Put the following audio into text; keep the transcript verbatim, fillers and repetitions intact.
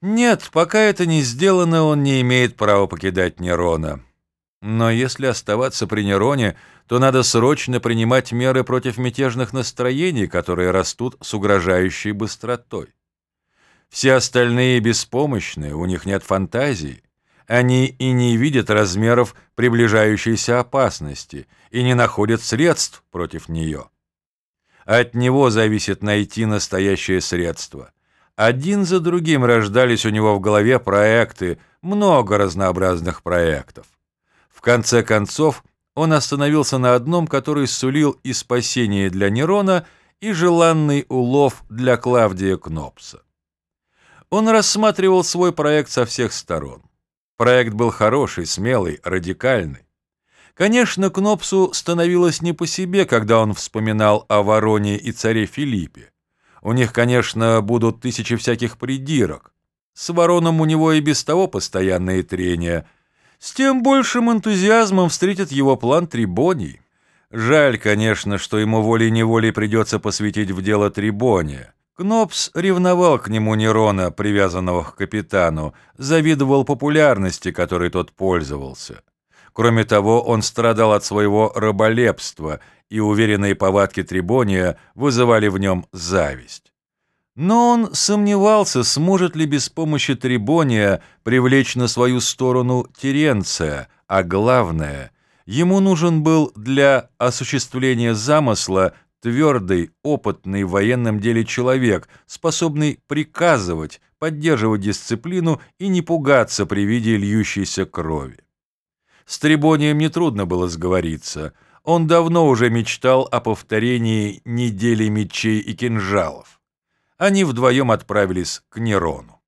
Нет, пока это не сделано, он не имеет права покидать Нерона. Но если оставаться при Нероне, то надо срочно принимать меры против мятежных настроений, которые растут с угрожающей быстротой. Все остальные беспомощны, у них нет фантазии. Они и не видят размеров приближающейся опасности и не находят средств против нее. От него зависит найти настоящее средство. Один за другим рождались у него в голове проекты, много разнообразных проектов. В конце концов, он остановился на одном, который сулил и спасение для Нерона, и желанный улов для Клавдия Кнопса. Он рассматривал свой проект со всех сторон. Проект был хороший, смелый, радикальный. Конечно, Кнопсу становилось не по себе, когда он вспоминал о Вороне и царе Филиппе. У них, конечно, будут тысячи всяких придирок. С Вороном у него и без того постоянные трения. С тем большим энтузиазмом встретит его план Трибоний. Жаль, конечно, что ему волей-неволей придется посвятить в дело Трибония. Кнопс ревновал к нему Нерона, привязанного к капитану, завидовал популярности, которой тот пользовался. Кроме того, он страдал от своего раболепства, и уверенные повадки Трибония вызывали в нем зависть. Но он сомневался, сможет ли без помощи Трибония привлечь на свою сторону Теренция, а главное, ему нужен был для осуществления замысла твердый, опытный в военном деле человек, способный приказывать, поддерживать дисциплину и не пугаться при виде льющейся крови. С Трибонием нетрудно было сговориться. Он давно уже мечтал о повторении недели мечей и кинжалов. Они вдвоем отправились к Нерону.